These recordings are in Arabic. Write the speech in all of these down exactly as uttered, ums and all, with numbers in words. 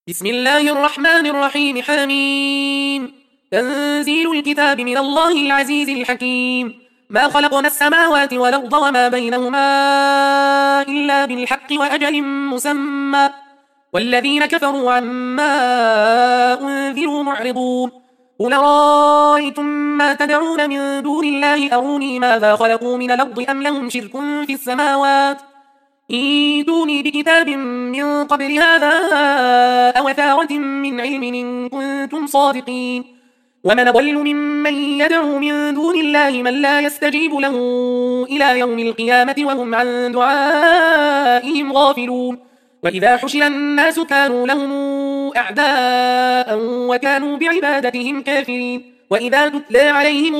بسم الله الرحمن الرحيم. حميم. تنزيل الكتاب من الله العزيز الحكيم. ما خلقنا السماوات والأرض وما بينهما إلا بالحق وأجل مسمى والذين كفروا عما أنذروا معرضون. قل رأيتم ما تدعون من دون الله أروني ماذا خلقوا من الأرض أم لهم شرك في السماوات إيتوني بكتاب من قبل هذا أو أثارة من علم إن كنتم صادقين. ومن ضل ممن يدعو من دون الله من لا يستجيب له إلى يوم القيامة وهم عن دعائهم غافلون. وإذا حشر الناس كانوا لهم أعداء وكانوا بعبادتهم كافرين. وإذا تتلى عليهم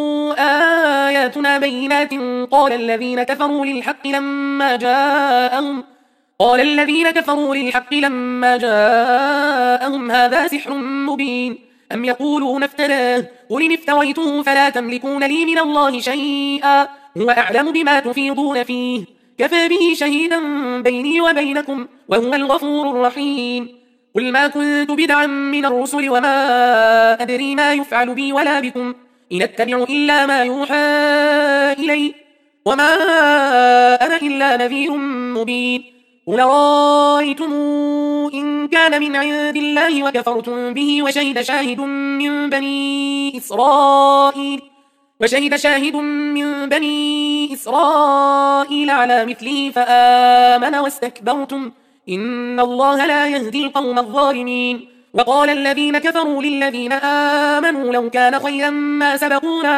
آياتنا بينات قال الذين كفروا للحق لما جاءهم قال الذين كفروا للحق لما جاءهم هذا سحر مبين أم يقولون افتراه قل إن افتريته فلا تملكون لي من الله شيئا هو أعلم بما تفيضون فيه كفى به شهيدا بيني وبينكم وهو الغفور الرحيم. قل ما كنت بدعا من الرسل وما أدري ما يفعل بي ولا بكم إن أتبع إلا ما يوحى إلي وما أنا إلا نذير مبين. قل رأيتم إن كان من عند الله وكفرتم به وشهد شاهد من بني إسرائيل وشهد شاهد من بني إسرائيل على مثله فآمن واستكبرتم إن الله لا يهدي القوم الظالمين. وقال الذين كفروا للذين آمنوا لو كان خيرا ما سبقونا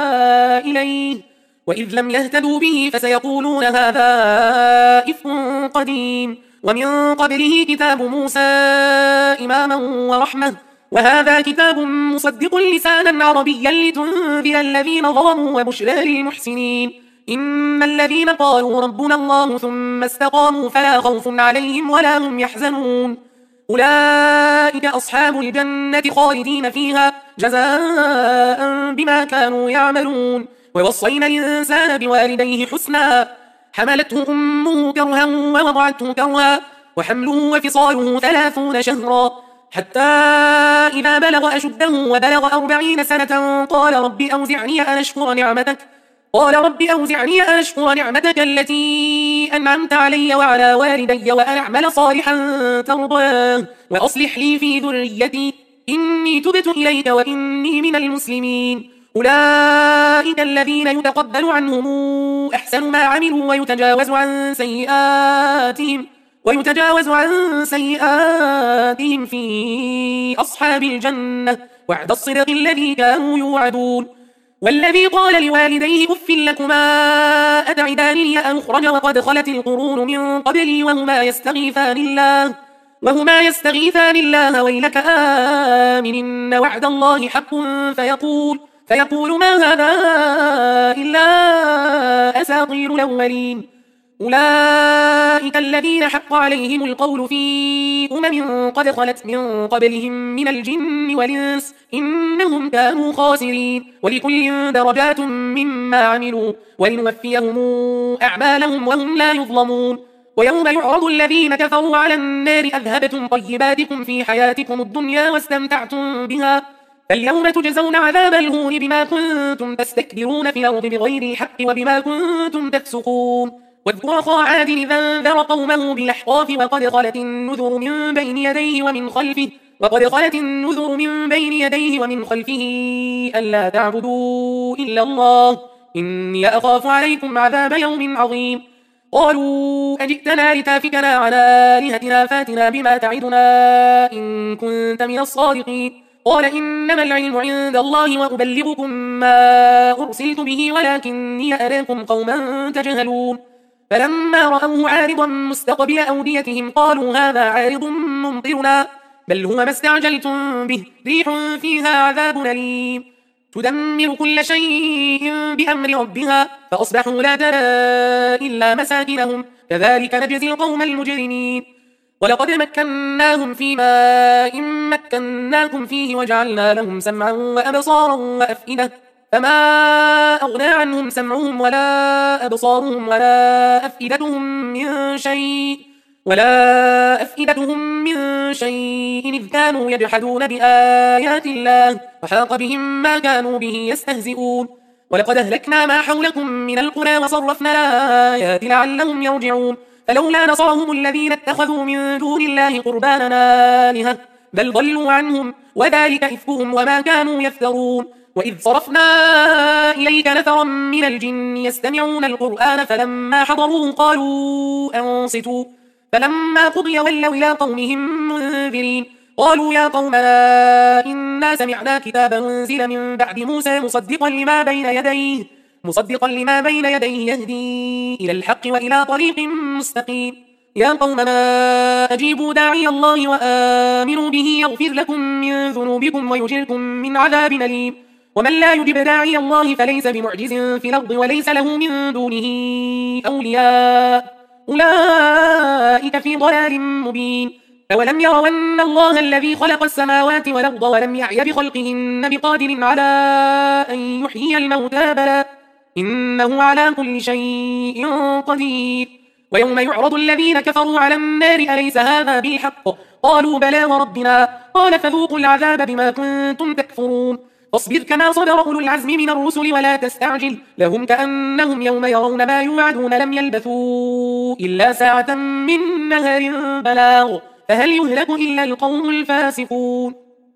إليه وإذ لم يهتدوا به فسيقولون هذا إفك قديم ومن قبله كتاب موسى إماما ورحمة وهذا كتاب مصدق لسانا عربيا لتنذر الذين ظلموا وبشرى للمحسنين. إن الذين قالوا ربنا الله ثم استقاموا فلا خوف عليهم ولا هم يحزنون أولئك أصحاب الجنة خالدين فيها جزاء بما كانوا يعملون. ووصينا الإنسان بوالديه حسنا حملته أمه كرها ووضعته كرها وحمله وفصاله ثلاثون شهرا حتى إذا بلغ أشده وبلغ أربعين سنة قال رب أوزعني أن أشكر نعمتك قال رب أوزعني أن أشكر نعمتك التي أنعمت علي وعلى والدي وأن أعمل صالحا ترضاه وأصلح لي في ذريتي إني تبت إليك وإني من المسلمين. أولئك الذين يتقبل عنهم أحسن ما عملوا ويتجاوز عن سيئاتهم ويتجاوز عن سيئاتهم في أصحاب الجنة وعد الصدق الذي كانوا يوعدون. والذي قال لوالديه أف لكما أتعدانني أن أخرج وقد خلت القرون من قبلي وهما يستغيثان الله وهما يستغيثان الله ويلك آمن إن وعد الله حق فيقول فيقول ما هذا إلا أساطير الأولين. أولئك الذين حق عليهم القول في أمم قد خلت من قبلهم من الجن والإنس إنهم كانوا خاسرين. ولكل درجات مما عملوا ولنوفيهم أعمالهم وهم لا يظلمون. ويوم يعرض الذين كفروا على النار أذهبتم طيباتكم في حياتكم الدنيا واستمتعتم بها فاليوم تجزون عذاب الهون بما كنتم تستكبرون في الأرض بغير الحق وبما كنتم تفسقون. واذكر أخا عاد إذ أنذر قومه بالأحقاف وقد خلت النذر من بين يديه ومن خلفه وقد خلت النذر من بين يديه ومن خلفه ألا تعبدوا إلا الله إني أخاف عليكم عذاب يوم عظيم. قالوا أجئتنا لتافكنا عن آلهتنا فاتنا بما تعدنا إن كنت من الصادقين. قال إنما العلم عند الله وأبلغكم ما أرسلت به ولكني أراكم قوما تجهلون. فلما رأوه عارضا مستقبل أوديتهم قالوا هذا عارض ممطرنا بل هو ما استعجلتم به ريح فيها عذاب أليم تدمر كل شيء بأمر ربها فأصبحوا لا ترى إلا مساكنهم كذلك نجزي القوم المجرمين. ولقد مكناهم في ماء مكناكم فيه وجعلنا لهم سمعا وأبصارا وأفئدة فما أغنى عنهم سمعهم ولا أبصارهم ولا أفئدتهم من شيء ولا أفئدتهم من شيء إذ كانوا يجحدون بآيات الله وحاق بهم ما كانوا به يستهزئون ولقد أهلكنا ما حولكم من القرى وصرفنا الآيات لعلهم يرجعون فلولا نصرهم الذين اتخذوا من دون الله قربانا آلهة بل ضلوا عنهم وذلك إفكهم وما كانوا يفترون وإذ صرفنا إليك نفرا من الجن يستمعون القرآن فلما حضروه قالوا أنصتوا فلما قضي ولوا إلى قومهم منذرين قالوا يا قومنا إنا سمعنا كتابا أنزل من بعد موسى مصدقا لما بين يديه مصدقا لما بين يديه يهدي إلى الحق وإلى طريق مستقيم يا قومنا أجيبوا داعي الله وآمنوا به يغفر لكم من ذنوبكم ويجركم من عذاب أليم ومن لا يجب داعي الله فليس بمعجز في الأرض وليس له من دونه أولياء أولئك في ضلال مبين أولم يروا أن الله الذي خلق السماوات والأرض ولم يعي بخلقهن بقادر على أن يحيي الموتى بلى إنه على كل شيء قدير ويوم يعرض الذين كفروا على النار أليس هذا بالحق قالوا بلى وربنا قال فذوقوا العذاب بما كنتم تكفرون فاصبر كما صبر أولو العزم من الرسل ولا تستعجل لهم كأنهم يوم يرون ما يوعدون لم يلبثوا إلا ساعة من نهار بلاغ فهل يهلك إلا القوم الفاسقون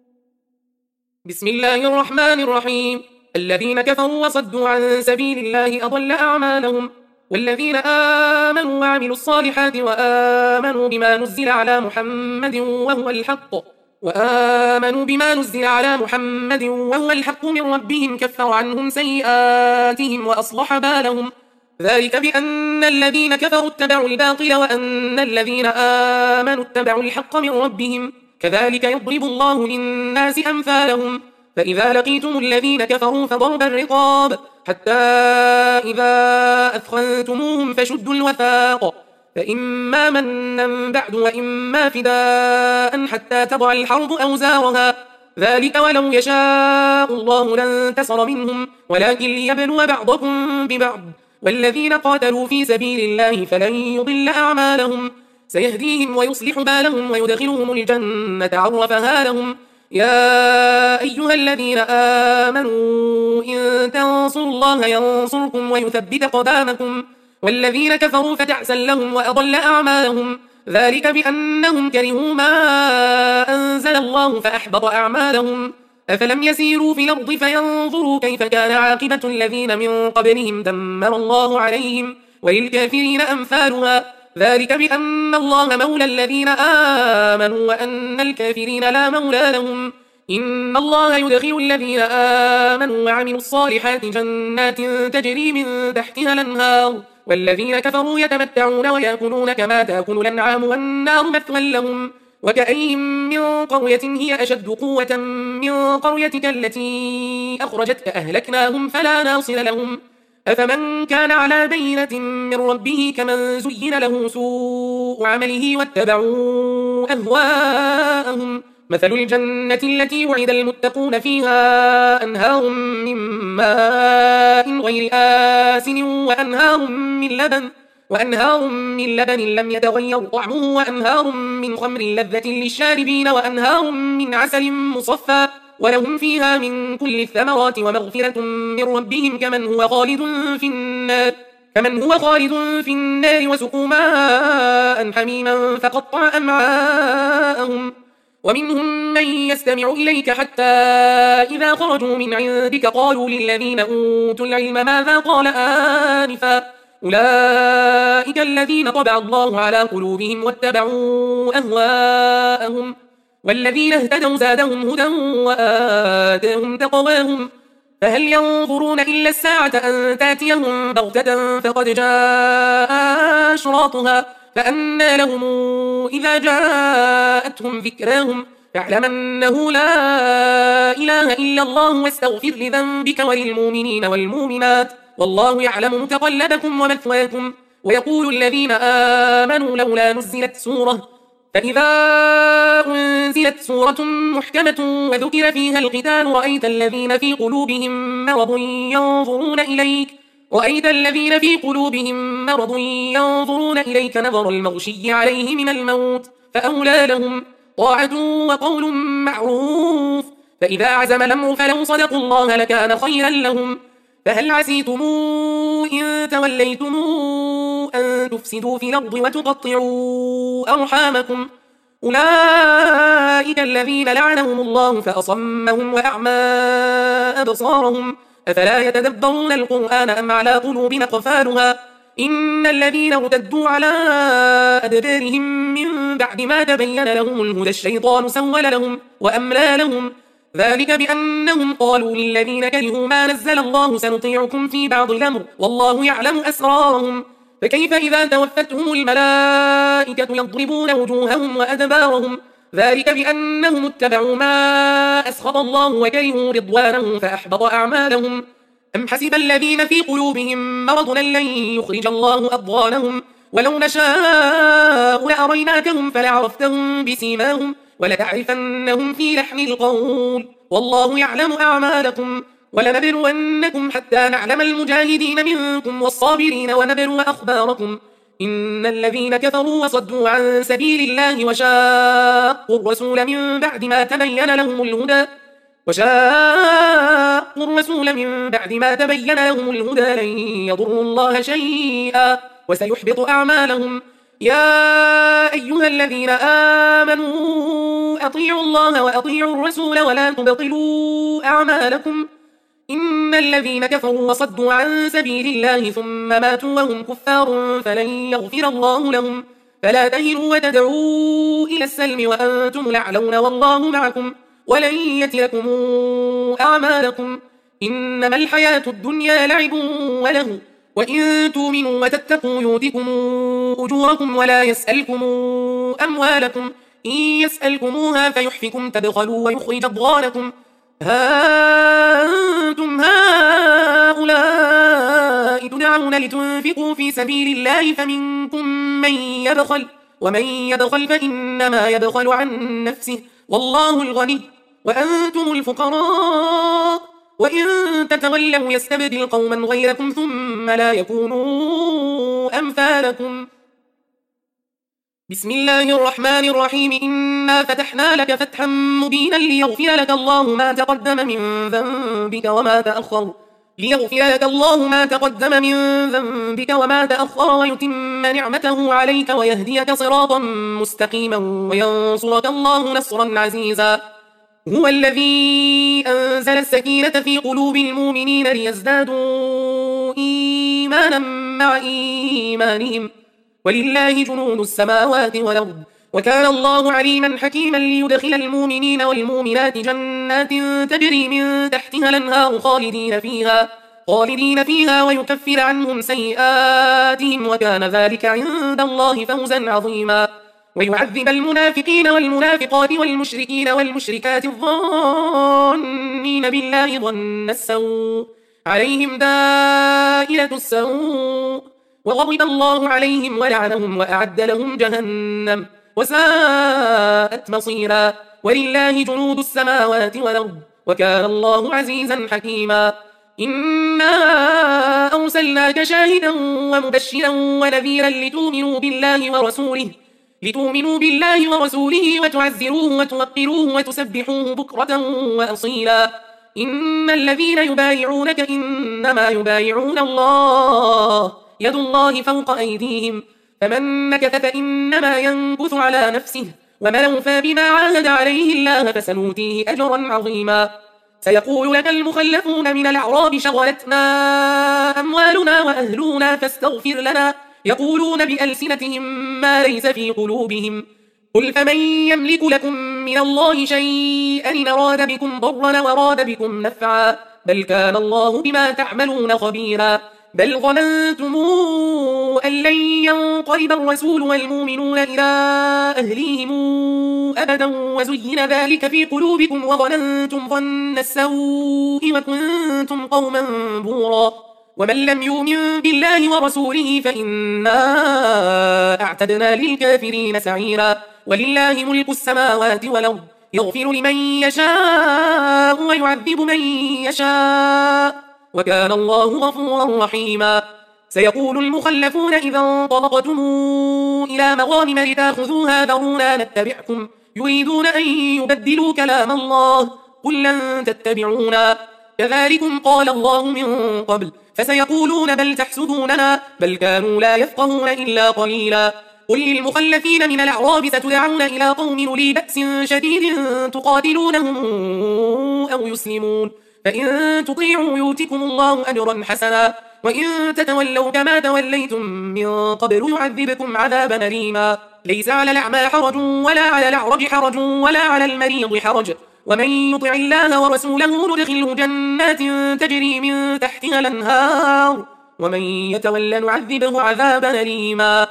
بسم الله الرحمن الرحيم الذين كفروا وصدوا عن سبيل الله أضل أعمالهم والذين آمنوا وعملوا الصالحات وآمنوا بما نزل على محمد وهو الحق وآمنوا بما نزل على محمد وهو الحق من ربهم كفر عنهم سيئاتهم وأصلح بالهم ذلك بأن الذين كفروا اتبعوا الباطل وأن الذين آمنوا اتبعوا الحق من ربهم كذلك يضرب الله للناس أمثالهم فإذا لقيتم الذين كفروا فضرب الرقاب حتى إذا أثخنتموهم فشدوا الوثاق فإما منا بعد وإما فداء حتى تضع الحرب أوزارها ذلك ولو يشاء الله لانتصر منهم ولكن ليبلو بعضكم ببعض والذين قاتلوا في سبيل الله فلن يضل أعمالهم سيهديهم ويصلح بالهم ويدخلهم الجنة عرفها لهم يا أيها الذين آمنوا إن تنصروا الله ينصركم ويثبت قدامكم والذين كفروا فتعسا لهم وأضل أعمالهم ذلك بأنهم كرهوا ما أنزل الله فأحبط أعمالهم أفلم يسيروا في الأرض فينظروا كيف كان عاقبة الذين من قبلهم دمر الله عليهم وللكافرين أمثالها ذلك بأن الله مولى الذين آمنوا وأن الكافرين لا مولى لهم إن الله يدخل الذين آمنوا وعملوا الصالحات جنات تجري من تحتها الأنهار والذين كفروا يتمتعون ويأكلون كما تأكل الأنعام والنار مثوى لهم وكأين من قرية هي أشد قوة من قريتك التي أخرجتك أهلكناهم فلا ناصر لهم أفمن كان على بينة من ربه كمن زين له سوء عمله واتبعوا أهواءهم مثل الجنة التي وعد المتقون فيها أنهار من ماء غير آسن وأنهار من لبن وأنهار من لبن لم يتغير طعمه وأنهار من خمر لذة للشاربين وأنهار من عسل مصفى ولهم فيها من كل الثمرات ومغفرة من ربهم كمن هو خالد في النار كمن هو خالد في النار وسقوا ماء حميما فقطع أمعاءهم ومنهم من يستمع إليك حتى إذا خرجوا من عندك قالوا للذين أوتوا العلم ماذا قال آنفا أولئك الذين طبع الله على قلوبهم واتبعوا أهواءهم والذين اهتدوا زادهم هدى وآتاهم تقواهم فهل ينظرون إلا الساعة أن تأتيهم بغتة فقد جاء أشراطها فأنى لهم إذا جاءتهم ذكراهم فاعلم أنه لا إله إلا الله واستغفر لذنبك وللمؤمنين والمؤمنات والله يعلم متقلبكم ومثواكم ويقول الذين آمنوا لولا نزلت سورة فإذا أنزلت سورة محكمة وذكر فيها القتال رأيت الذين في قلوبهم مرض ينظرون إليك رأيت الذين في قلوبهم مرض ينظرون إليك نظر المغشي عليه من الموت فأولى لهم طاعة وقول معروف فإذا عزم الأمر فلو صدقوا الله لكان خيرا لهم فهل عسيتم إن توليتم أن تفسدوا في الأرض وتقطعوا أرحامكم أولئك الذين لعنهم الله فأصمهم وأعمى أبصارهم أفلا يتدبرون القرآن أم على قلوب أقفالها إن الذين ارتدوا على أدبارهم من بعد ما تبين لهم الهدى الشيطان سول لهم وأملى لهم ذلك بأنهم قالوا للذين كرهوا ما نزل الله سنطيعكم في بعض الأمر والله يعلم أسرارهم فكيف إذا توفتهم الملائكة يضربون وجوههم وأدبارهم ذلك بأنهم اتبعوا ما أسخط الله وكرهوا رضوانه فأحبط أعمالهم أم حسب الذين في قلوبهم مرض لن يخرج الله أضغانهم ولو نشاء لأريناكهم فلعرفتهم بسيماهم ولتعرفنهم في لحن القول والله يعلم أعمالكم ولنبلونكم حتى نعلم المجاهدين منكم والصابرين ونبلو أخباركم إن الذين كفروا وصدوا عن سبيل الله وشاقوا الرسول من بعد ما تبين لهم الهدى وشاقوا الرسول من بعد ما تبين لهم الهدى لن يضروا الله شيئا وسيحبط أعمالهم يا أيها الذين آمنوا أطيعوا الله وأطيعوا الرسول ولا تبطلوا أعمالكم إن الذين كفروا وصدوا عن سبيل الله ثم ماتوا وهم كفار فلن يغفر الله لهم فلا تهنوا وتدعوا إلى السلم وأنتم الأعلون والله معكم ولن يتركم أعمالكم إنما الحياة الدنيا لعب وله وإن تؤمنوا وتتقوا يؤتكم أجوركم ولا يسألكم أموالكم إن يسألكموها فيحفكم تبخلوا ويخرج أضغانكم ها أنتم هؤلاء تدعون لتنفقوا في سبيل الله فمنكم من يبخل ومن يبخل فإنما يبخل عن نفسه والله الغني وأنتم الفقراء وإن تتولوا يستبدل قوما غيركم ثم لا يكونوا أمثالكم بسم الله الرحمن الرحيم إنا فتحنا لك فتحا مبينا ليغفر لك الله ما تقدم من ذنبك وما تأخر ليغفر لك الله ما تقدم من ذنبك وما تأخر ويتم نعمته عليك ويهديك صراطا مستقيما وينصرك الله نصرا عزيزا هو الذي أنزل السكينة في قلوب المؤمنين ليزدادوا إيمانا مع إيمانهم ولله جنود السماوات والأرض وكان الله عليما حكيما ليدخل المؤمنين والمؤمنات جنات تجري من تحتها الأنهار خالدين فيها خالدين فيها ويكفر عنهم سيئاتهم وكان ذلك عند الله فوزا عظيما ويعذب المنافقين والمنافقات والمشركين والمشركات الظانين بالله ظن السوء عليهم دائرة السوء وغضب الله عليهم ولعنهم وأعد لهم جهنم وساءت مصيرا ولله جنود السماوات والأرض وكان الله عزيزا حكيما إنا أرسلناك شاهدا ومبشرا ونذيرا لتؤمنوا بالله ورسوله لتؤمنوا بالله ورسوله وتعزروه وتوقروه وتسبحوه بكرة وأصيلا إن الذين يبايعونك إنما يبايعون الله يد الله فوق أيديهم فمن نكث فإنما ينكث على نفسه ومن أوفى بما عاهد عليه الله فسنؤتيه أجرا عظيما سيقول لك المخلفون من الأعراب شغلتنا أموالنا وأهلنا فاستغفر لنا يقولون بألسنتهم ما ليس في قلوبهم قل فمن يملك لكم من الله شيئا إن أراد بكم ضرا وراد بكم نفعا بل كان الله بما تعملون خبيرا بل ظننتم أن لن ينقلب الرسول والمؤمنون إلى أهليهم أبدا وزين ذلك في قلوبكم وظننتم ظن السوء وكنتم قوما بورا ومن لم يؤمن بالله ورسوله فإنا أعتدنا للكافرين سعيرا ولله ملك السماوات والأرض يغفر لمن يشاء ويعذب من يشاء وكان الله غفورا رحيما. سيقول المخلفون إذا انطلقتم إلى مغانم لتاخذوها ذرونا نتبعكم يريدون أن يبدلوا كلام الله قل لن تتبعونا كذلكم قال الله من قبل فسيقولون بل تحسدوننا بل كانوا لا يفقهون إلا قليلا. قل للمخلفين من الأعراب ستدعون إلى قوم أولي بأس شديد تقاتلونهم أو يسلمون فإن تطيعوا يؤتكم الله أجرا حسنا وإن تتولوا كما توليتم من قبل يعذبكم عذابا أليما. ليس على الأعمى حرج ولا على الأعرج حرج ولا على المريض حرج ومن يطع الله ورسوله ندخله جنات تجري من تحتها الأنهار ومن يتولى نعذبه عذابا أليما.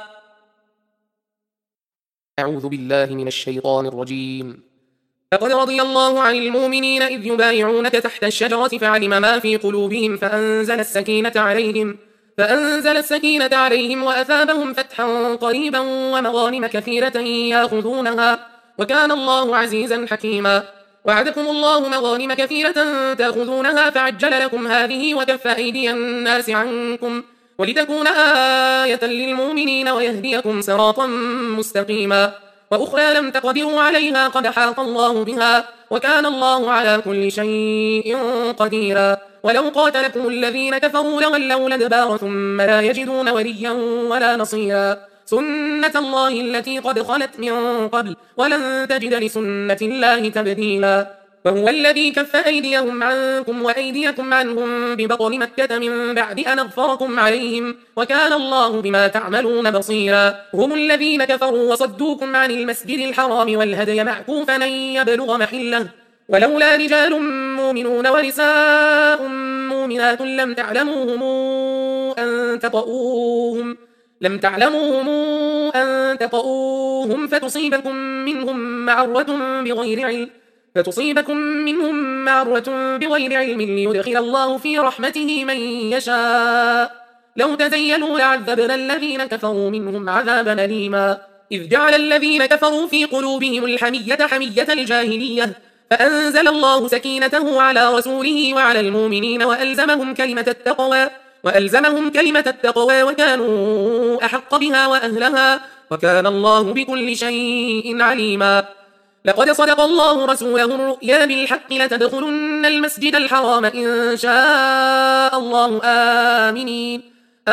أعوذ بالله من الشيطان الرجيم. لقد رضي الله عن المؤمنين إذ يبايعونك تحت الشجرة فعلم ما في قلوبهم فأنزل السكينة عليهم فأنزل السكينة عليهم وأثابهم فتحا قريبا ومغانم كثيرة يأخذونها وكان الله عزيزا حكيما. وعدكم الله مغانم كثيرة تأخذونها فعجل لكم هذه وكف أيدي الناس عنكم ولتكون آية للمؤمنين ويهديكم صراطا مستقيما. وأخرى لم تقدروا عليها قد حاط الله بها وكان الله على كل شيء قديرا. ولو قاتلكم الذين كفروا لولوا الأدبار ثم لا يجدون وليا ولا نصيرا. سنة الله التي قد خلت من قبل ولن تجد لسنة الله تبديلا. وهو الذي كف أيديهم عنكم وأيديكم عنهم ببطن مكة من بعد أن أغفركم عليهم وكان الله بما تعملون بصيرا. هم الذين كفروا وصدوكم عن المسجد الحرام والهدي معكوفا أن يبلغ محله ولولا رجال مؤمنون ونساء مؤمنات لم تعلموهم أن تطؤوهم لم تعلموهم أن تطؤوهم فتصيبكم منهم معرة بغير علم فتصيبكم منهم معرة بغير علم ليدخل الله في رحمته من يشاء. لو تزيلوا لعذبنا الذين كفروا منهم عذابا أليما. إذ جعل الذين كفروا في قلوبهم الحمية حمية الجاهلية فأنزل الله سكينته على رسوله وعلى المؤمنين وألزمهم كلمة التقوى وألزمهم كلمة التقوى وكانوا أحق بها وأهلها وكان الله بكل شيء عليما. لقد صدق الله رسوله الرؤيا بالحق لتدخلن المسجد الحرام إن شاء الله آمنين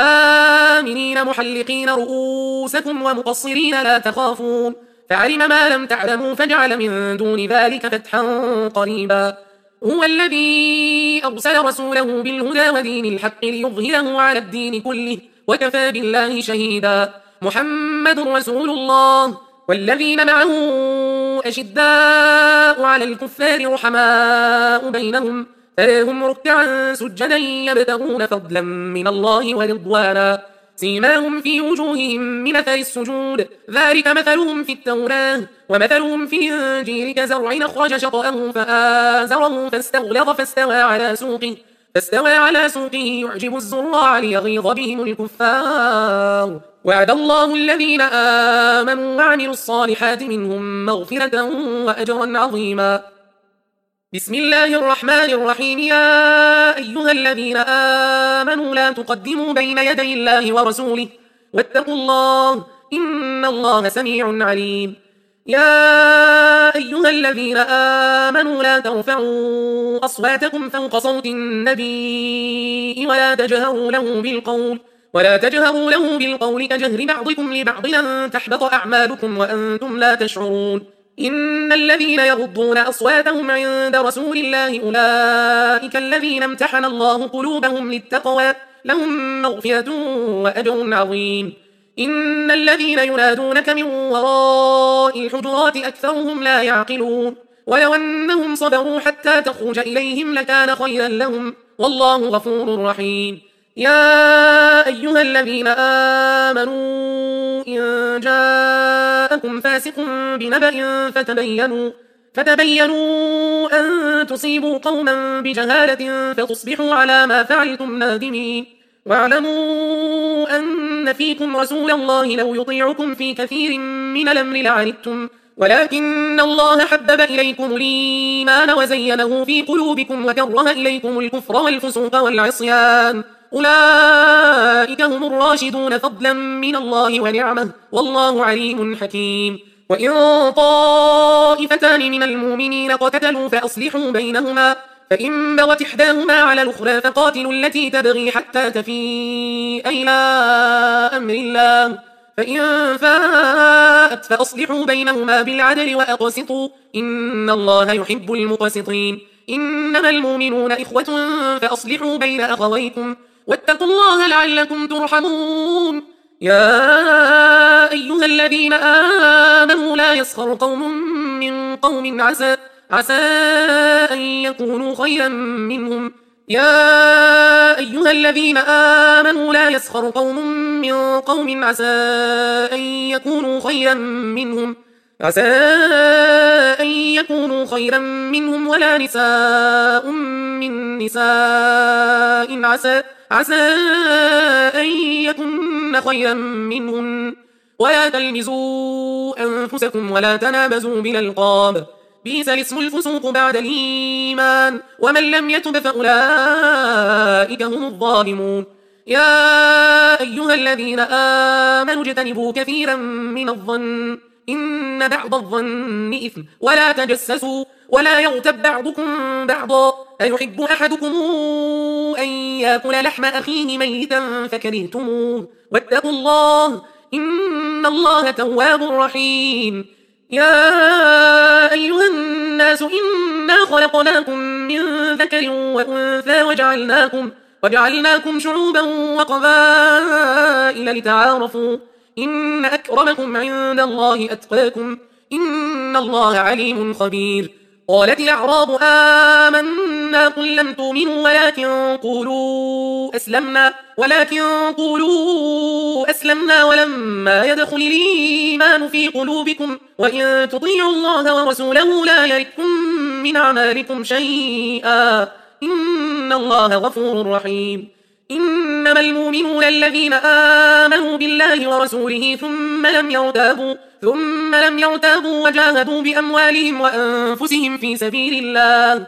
آمنين محلقين رؤوسكم ومقصرين لا تخافون فعلم ما لم تعلموا فجعل من دون ذلك فتحا قريبا. هو الذي أرسل رسوله بالهدى ودين الحق ليظهره على الدين كله وكفى بالله شهيدا. محمد رسول الله والذين معه أشداء على الكفار رحماء بينهم تراهم ركعا سجدا يبتغون فضلا من الله ورضوانا سيماهم في وجوههم من أثر السجود ذلك مثلهم في التوراة ومثلهم في الإنجيل كزرع أخرج شطأه فآزره فاستغلظ فاستوى على سوقه فاستوى على سوقه يعجب الزراع ليغيظ بهم الكفار. وعد الله الذين آمنوا وعملوا الصالحات منهم مغفرة وأجرا عظيما. بسم الله الرحمن الرحيم. يا أيها الذين آمنوا لا تقدموا بين يدي الله ورسوله واتقوا الله إن الله سميع عليم. يا أيها الذين آمنوا لا ترفعوا أصواتكم فوق صوت النبي ولا تجهروا له بالقول ولا تجهروا له بالقول كجهر بعضكم لبعض أن تحبط أعمالكم وأنتم لا تشعرون. إن الذين يغضون أصواتهم عند رسول الله أولئك الذين امتحن الله قلوبهم للتقوى لهم مغفرة وأجر عظيم. إن الذين ينادونك من وراء الحجرات أكثرهم لا يعقلون ولو أنهم صبروا حتى تخرج إليهم لكان خيرا لهم والله غفور رحيم. يا أيها الذين آمنوا إن جاءكم فاسق بنبأ فتبينوا فتبينوا أن تصيبوا قوما بجهالة فتصبحوا على ما فعلتم نادمين. واعلموا أن فيكم رسول الله لو يطيعكم في كثير من الأمر لعنتم ولكن الله حبب إليكم الإيمان وزينه في قلوبكم وكره إليكم الكفر والفسوق والعصيان أولئك هم الراشدون فضلا من الله ونعمه والله عليم حكيم. وإن طائفتان من المؤمنين اقتتلوا فأصلحوا بينهما فإن بغت إحداهما على الأخرى فقاتلوا التي تبغي حتى تفيء إلى أمر الله فإن فاءت فأصلحوا بينهما بالعدل وأقسطوا إن الله يحب المقسطين. إنما المؤمنون إخوة فأصلحوا بين أخويكم واتقوا الله لعلكم ترحمون. يا أيها الذين آمنوا لا يسخر قوم من قوم عسى عسى أن يكونوا خيرا منهم يا أيها الذين آمنوا لا يسخر قوم من قوم عسى أن يكونوا خيرا منهم عسى أن يكونوا خيرا منهم ولا نساء من نساء عسى عسى أن يكن خيرا منهن ولا تلمزوا أنفسكم ولا تنابزوا بالألقاب بئس الاسم الفسوق بعد الإيمان ومن لم يتب فأولئك هم الظالمون. يا أيها الذين آمنوا اجتنبوا كثيرا من الظن إن بعض الظن إثم ولا تجسسوا ولا يغتب بعضكم بعضا أيحب أحدكم أن يأكل لحم أخيه ميتا فكرهتموه واتقوا الله إن الله تواب رحيم. يا أيها الناس إنا خلقناكم من ذكر وأنثى وجعلناكم, وجعلناكم شعوبا وقبائل لتعارفوا إن أكرمكم عند الله أتقاكم إن الله عليم خبير. قالت الأعراب آمنا قل لم تؤمنوا ولكن قولوا أسلمنا ولكن قولوا أسلمنا ولما يدخل الإيمان في قلوبكم وإن تطيعوا الله ورسوله لا يلدكم من أعمالكم شيئا إن الله غفور رحيم. إنما المؤمنون الذين آمنوا بالله ورسوله ثم لم يرتابوا ثم لم يرتابوا وجاهدوا بأموالهم وأنفسهم في سبيل الله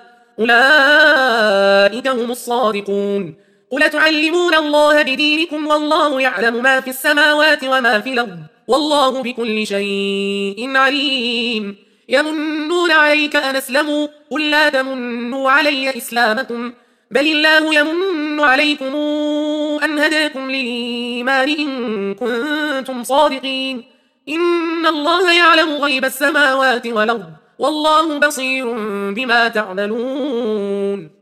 أولئك هم الصادقون. قل تعلمون الله بدينكم والله يعلم ما في السماوات وما في الأرض والله بكل شيء عليم. يمنون عليك أن أسلموا قل لا تمنوا علي إسلامكم بل الله يمن عليكم أن هداكم للإيمان إن كنتم صادقين. إن الله يعلم غيب السماوات والأرض والله بصير بما تعملون.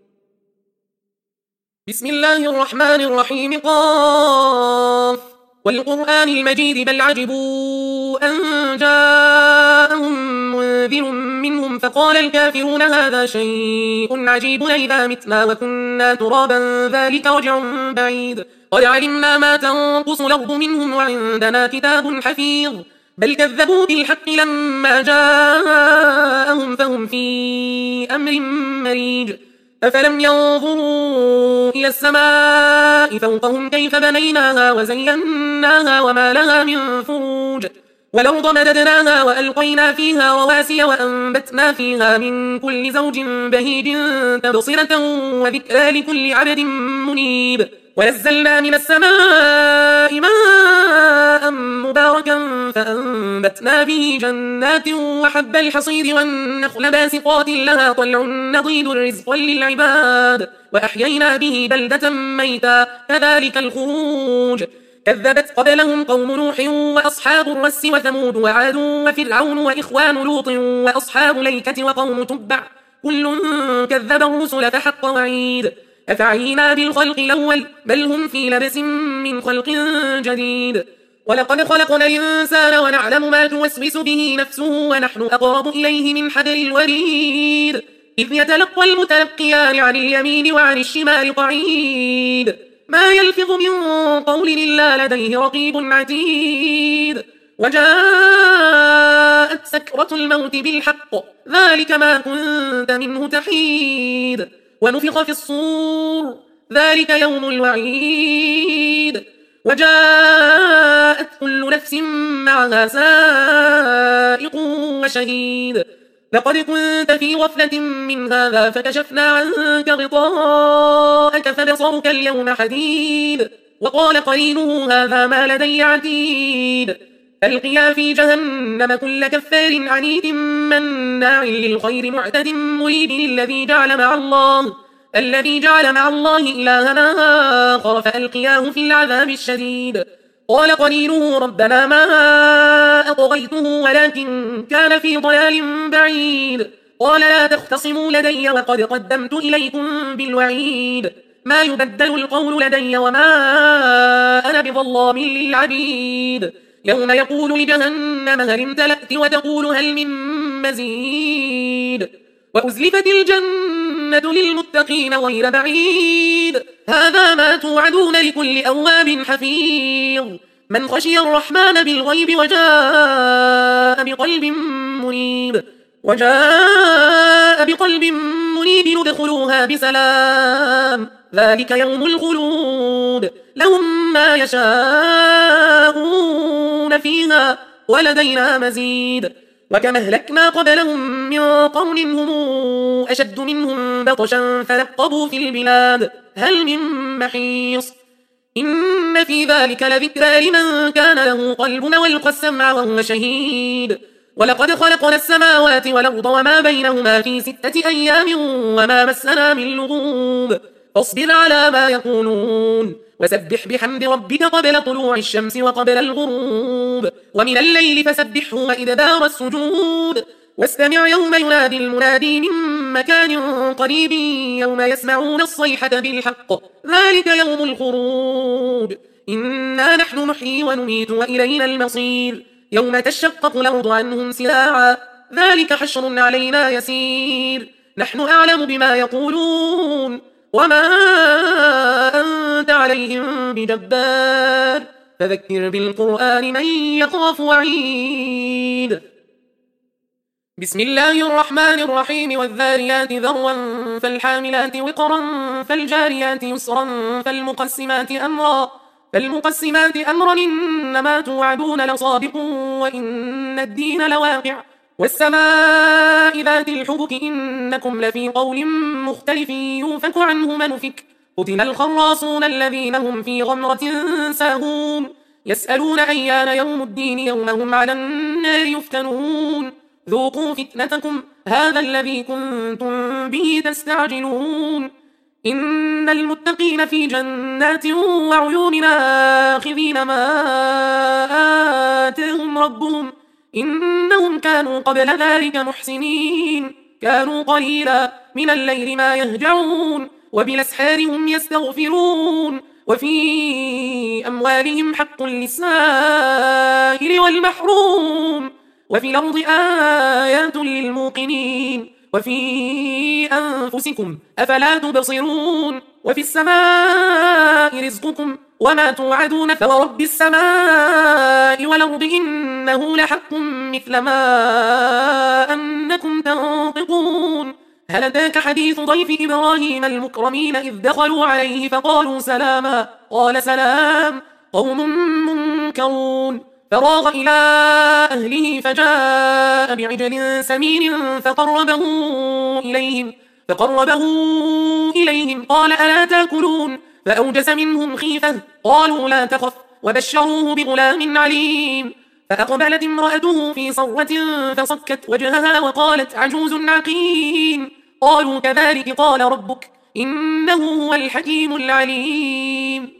بسم الله الرحمن الرحيم قاف والقرآن المجيد بل عجبوا أن جاءهم منذر منهم فقال الكافرون هذا شيء عجيب إذا متنا وكنا ترابا ذلك رجع بعيد قد علمنا ما تنقص الأرض منهم وعندنا كتاب حفيظ بل كذبوا بالحق لما جاءهم فهم في أمر مريج أفلم ينظروا إلى السماء فوقهم كيف بنيناها وزيناها وما لها من فروج والأرض مددناها وألقينا فيها رواسي وأنبتنا فيها من كل زوج بهيج تبصرة وذكرى لكل عبد منيب ونزلنا من السماء ماء مباركا فأنبتنا به جنات وحب الحصيد والنخل باسقات لها طلع نضيد رزقا للعباد وأحيينا به بلدة ميتا كذلك الخروج كذبت قبلهم قوم نوح وأصحاب الرس وثمود وعاد وفرعون وإخوان لوط وأصحاب ليكة وقوم تبع كل كذب الرسل فحق وعيد أفعينا بالخلق الأول بل هم في لبس من خلق جديد ولقد خلقنا الإنسان ونعلم ما توسوس به نفسه ونحن أقرب إليه من حبل الوريد إذ يتلقى المتلقيان عن اليمين وعن الشمال قعيد ما يلفظ من قول إلا لديه رقيب عتيد وجاءت سكرة الموت بالحق ذلك ما كنت منه تحيد ونفخ في الصور ذلك يوم الوعيد وجاءت كل نفس معها سائق وشهيد لقد كنت في غفلة من هذا فكشفنا عنك غطاءك فبصرك اليوم حديد وقال قرينه هذا ما لدي عتيد ألقيا في جهنم كل كفار عنيد مناع للخير معتد مريب الذي جعل مع الله الذي جعل مع الله إلها آخر فألقياه في العذاب الشديد قال قرينه ربنا ما أطغيته ولكن كان في ضلال بعيد قال لا تختصموا لدي وقد قدمت إليكم بالوعيد ما يبدل القول لدي وما أنا بظلام للعبيد يوم يقول لجهنم هل امتلأت وتقول هل من مزيد وأزلفت الجنة للمتقين غير بعيد هذا ما توعدون لكل أواب حفيظ من خشي الرحمن بالغيب وجاء بقلب منيب وجاء بقلب منيب ادخلوها بسلام ذلك يوم الخلود لهم ما يشاءون فيها ولدينا مزيد وكم أهلكنا قبلهم من قرن هم أشد منهم بطشا فنقبوا في البلاد هل من محيص إن في ذلك لذكرى لمن كان له قلب والقى السمع وهو شهيد ولقد خلقنا السماوات والأرض وما بينهما في ستة أيام وما مسنا من لغوب فاصبر على ما يقولون وسبح بحمد ربك قبل طلوع الشمس وقبل الغروب ومن الليل فسبحه وإدبار السجود واستمع يوم ينادي المنادي من مكان قريب يوم يسمعون الصيحة بالحق ذلك يوم الخروج إنا نحن نحيي ونميت وإلينا المصير يوم تشقق الأرض عنهم سراعا ذلك حشر علينا يسير نحن أعلم بما يقولون وما أنت عليهم بجبار فذكر بالقرآن من يخاف وعيد بسم الله الرحمن الرحيم والذاريات ذروا فالحاملات وقرا فالجاريات يسرا فالمقسمات أمرا فالمقسمات أمرا إنما توعدون لصادق وإن الدين لواقع والسماء ذات الحبك إنكم لفي قول مختلف يوفك عنه من أفك قتل الخراصون الذين هم في غمرة ساهون يسألون أيان يوم الدين يوم هم على النار يفتنون ذوقوا فتنتكم هذا الذي كنتم به تستعجلون إن المتقين في جنات وعيون آخذين ما آتاهم ربهم إنهم كانوا قبل ذلك محسنين كانوا قليلا من الليل ما يهجعون وبالأسحار هم يستغفرون وفي أموالهم حق للسائل والمحروم وفي الأرض آيات للموقنين وفي أنفسكم أفلا تبصرون وفي السماء رزقكم وما توعدون فورب السماء والأرض إنه لحق مثل ما أنكم تنطقون هل أتاك حديث ضيف إبراهيم المكرمين إذ دخلوا عليه فقالوا سلاما قال سلام قوم منكرون فراغ إلى أهله فجاء بعجل سمين فقربه إليهم فقربه إليهم قال ألا تأكلون فأوجس منهم خيفة قالوا لا تخف وبشروه بغلام عليم فأقبلت امرأته في صرة فصكت وجهها وقالت عجوز عقيم قالوا كذلك قال ربك إنه هو الحكيم العليم